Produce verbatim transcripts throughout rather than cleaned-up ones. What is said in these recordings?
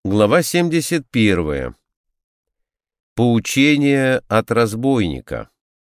Глава семьдесят первая. Поучение от разбойника.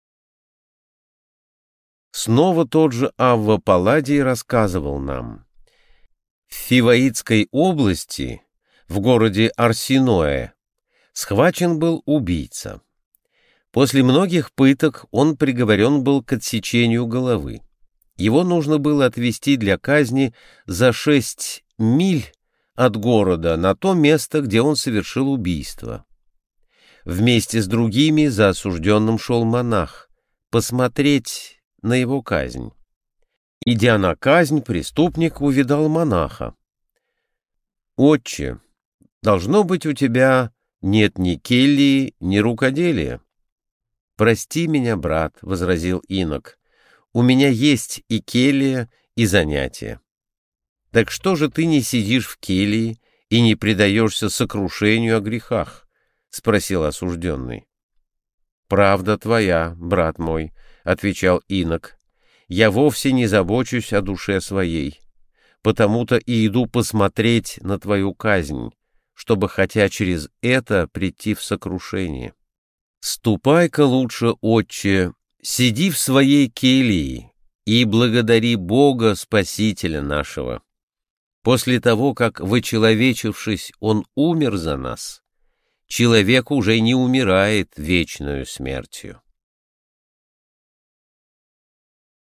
Снова тот же Авва Палладий рассказывал нам. В Фиваитской области, в городе Арсиное, схвачен был убийца. После многих пыток он приговорен был к отсечению головы. Его нужно было отвезти для казни за шесть миль от города на то место, где он совершил убийство. Вместе с другими за осужденным шел монах посмотреть на его казнь. Идя на казнь, преступник увидал монаха. «Отче, должно быть, у тебя нет ни кельи, ни рукоделия». «Прости меня, брат», — возразил инок, — «у меня есть и келья, и занятия». «Так что же ты не сидишь в келье и не предаешься сокрушению о грехах?» — спросил осужденный. «Правда твоя, брат мой», — отвечал инок, — «я вовсе не забочусь о душе своей, потому-то и иду посмотреть на твою казнь, чтобы хотя через это прийти в сокрушение. Ступай-ка лучше, отче, сиди в своей келье и благодари Бога, Спасителя нашего. После того, как, вычеловечившись, Он умер за нас, человек уже не умирает вечною смертью».